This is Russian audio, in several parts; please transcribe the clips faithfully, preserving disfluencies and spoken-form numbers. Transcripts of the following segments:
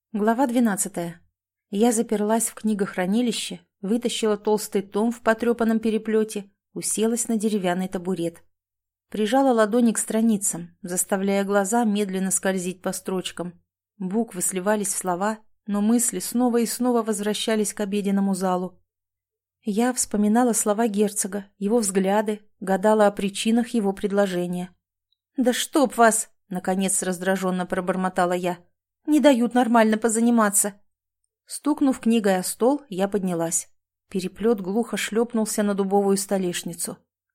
Глава двенадцатая. Я заперлась в книгохранилище, вытащила толстый том в потрепанном переплете, уселась на деревянный табурет. Прижала ладони к страницам, заставляя глаза медленно скользить по строчкам. Буквы сливались в слова, но мысли снова и снова возвращались к обеденному залу. Я вспоминала слова герцога, его взгляды, гадала о причинах его предложения. «Да чтоб вас!» — наконец раздраженно пробормотала я. «Не дают нормально позаниматься». Стукнув книгой о стол, я поднялась. Переплет глухо шлепнулся на дубовую столешницу.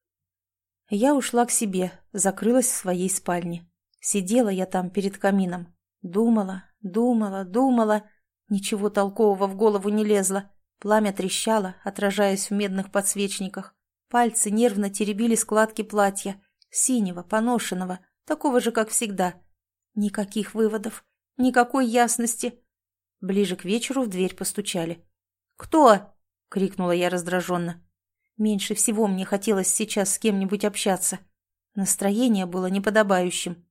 Я ушла к себе, закрылась в своей спальне. Сидела я там перед камином. Думала, думала, думала. Ничего толкового в голову не лезло. Пламя трещало, отражаясь в медных подсвечниках. Пальцы нервно теребили складки платья. Синего, поношенного, такого же, как всегда. Никаких выводов. Никакой ясности. Ближе к вечеру в дверь постучали. «Кто?» — крикнула я раздраженно. Меньше всего мне хотелось сейчас с кем-нибудь общаться. Настроение было неподобающим.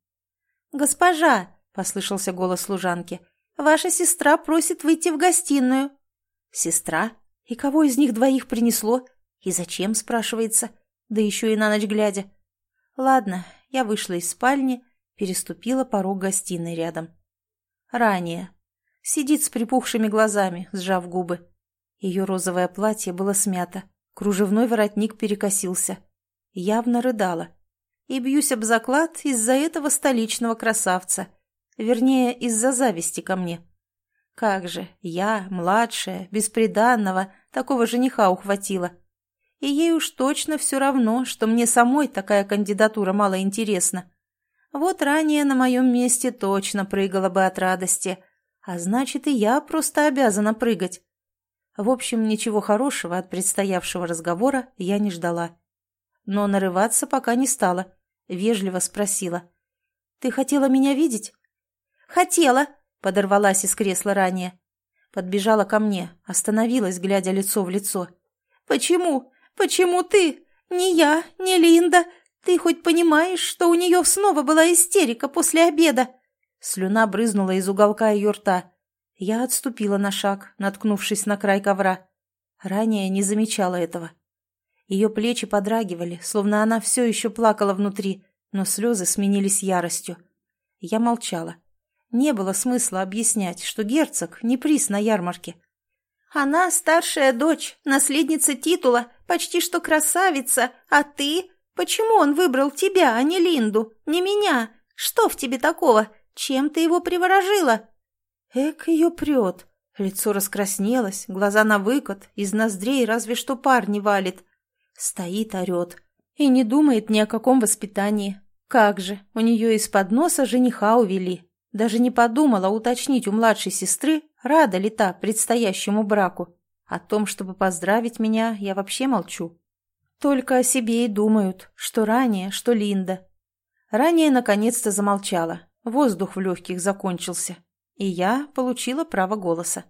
«Госпожа!» — послышался голос служанки. «Ваша сестра просит выйти в гостиную». «Сестра? И кого из них двоих принесло? И зачем?» — спрашивается. Да еще и на ночь глядя. Ладно, я вышла из спальни, переступила порог гостиной рядом. Ранее. Сидит с припухшими глазами, сжав губы. Ее розовое платье было смято, кружевной воротник перекосился. Явно рыдала. И бьюсь об заклад из-за этого столичного красавца. Вернее, из-за зависти ко мне. Как же, я, младшая, бесприданного, такого жениха ухватила. И ей уж точно все равно, что мне самой такая кандидатура мало интересна. Вот ранее на моем месте точно прыгала бы от радости, а значит, и я просто обязана прыгать. В общем, ничего хорошего от предстоявшего разговора я не ждала. Но нарываться пока не стала, вежливо спросила. «Ты хотела меня видеть?» «Хотела», — подорвалась из кресла ранее. Подбежала ко мне, остановилась, глядя лицо в лицо. «Почему? Почему ты? Не я, не Линда. Ты хоть понимаешь, что у нее снова была истерика после обеда?» Слюна брызнула из уголка ее рта. Я отступила на шаг, наткнувшись на край ковра. Ранее не замечала этого. Ее плечи подрагивали, словно она все еще плакала внутри, но слезы сменились яростью. Я молчала. Не было смысла объяснять, что герцог не приз на ярмарке. «Она старшая дочь, наследница титула, почти что красавица, а ты...» «Почему он выбрал тебя, а не Линду, не меня? Что в тебе такого? Чем ты его приворожила?» Эк, ее прет. Лицо раскраснелось, глаза на выкат, из ноздрей разве что пар не валит. Стоит, орет. И не думает ни о каком воспитании. Как же, у нее из-под носа жениха увели. Даже не подумала уточнить у младшей сестры, рада ли та предстоящему браку. О том, чтобы поздравить меня, я вообще молчу. Только о себе и думают, что ранее, что Линда. Ранее наконец-то замолчала, воздух в легких закончился, и я получила право голоса.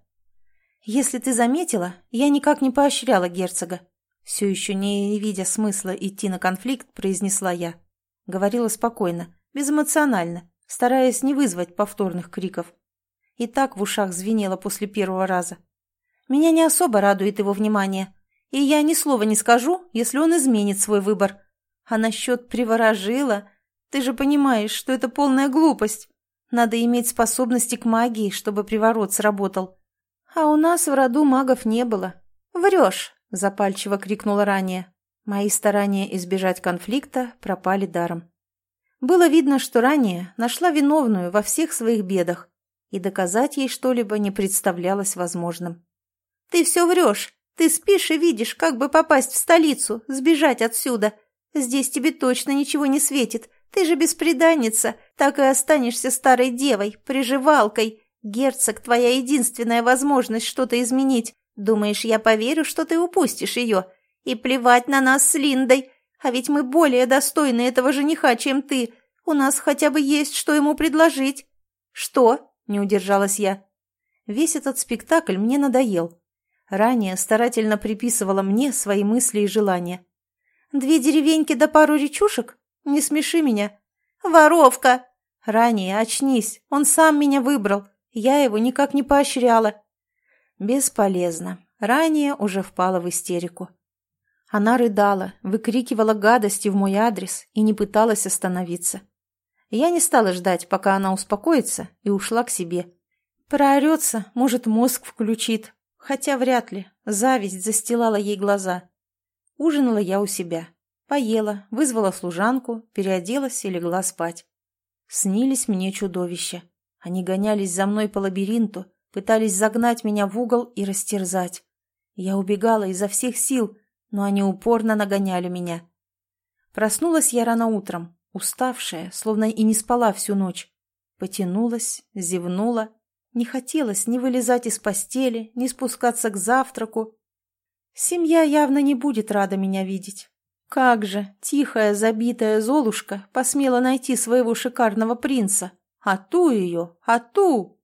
«Если ты заметила, я никак не поощряла герцога». Все еще не видя смысла идти на конфликт, произнесла я. Говорила спокойно, безэмоционально, стараясь не вызвать повторных криков. И так в ушах звенело после первого раза. «Меня не особо радует его внимание. И я ни слова не скажу, если он изменит свой выбор. А насчет приворожила, ты же понимаешь, что это полная глупость. Надо иметь способности к магии, чтобы приворот сработал. А у нас в роду магов не было». «Врешь», — запальчиво крикнула ранее. Мои старания избежать конфликта пропали даром. Было видно, что ранее нашла виновную во всех своих бедах, и доказать ей что-либо не представлялось возможным. «Ты все врешь. Ты спишь и видишь, как бы попасть в столицу, сбежать отсюда. Здесь тебе точно ничего не светит. Ты же бесприданница, так и останешься старой девой, приживалкой. Герцог — твоя единственная возможность что-то изменить. Думаешь, я поверю, что ты упустишь ее? И плевать на нас с Линдой. А ведь мы более достойны этого жениха, чем ты. У нас хотя бы есть, что ему предложить». «Что?» — не удержалась я. Весь этот спектакль мне надоел. Ранее старательно приписывала мне свои мысли и желания. «Две деревеньки да пару речушек? Не смеши меня». «Воровка!» «Ранее очнись, он сам меня выбрал. Я его никак не поощряла. Бесполезно. Ранее уже впала в истерику. Она рыдала, выкрикивала гадости в мой адрес и не пыталась остановиться. Я не стала ждать, пока она успокоится, и ушла к себе. Проорется, может, мозг включит. Хотя вряд ли. Зависть застилала ей глаза. Ужинала я у себя. Поела, вызвала служанку, переоделась и легла спать. Снились мне чудовища. Они гонялись за мной по лабиринту, пытались загнать меня в угол и растерзать. Я убегала изо всех сил, но они упорно нагоняли меня. Проснулась я рано утром, уставшая, словно и не спала всю ночь. Потянулась, зевнула. Не хотелось ни вылезать из постели, ни спускаться к завтраку. Семья явно не будет рада меня видеть. Как же тихая, забитая Золушка посмела найти своего шикарного принца? А ту ее, а ту!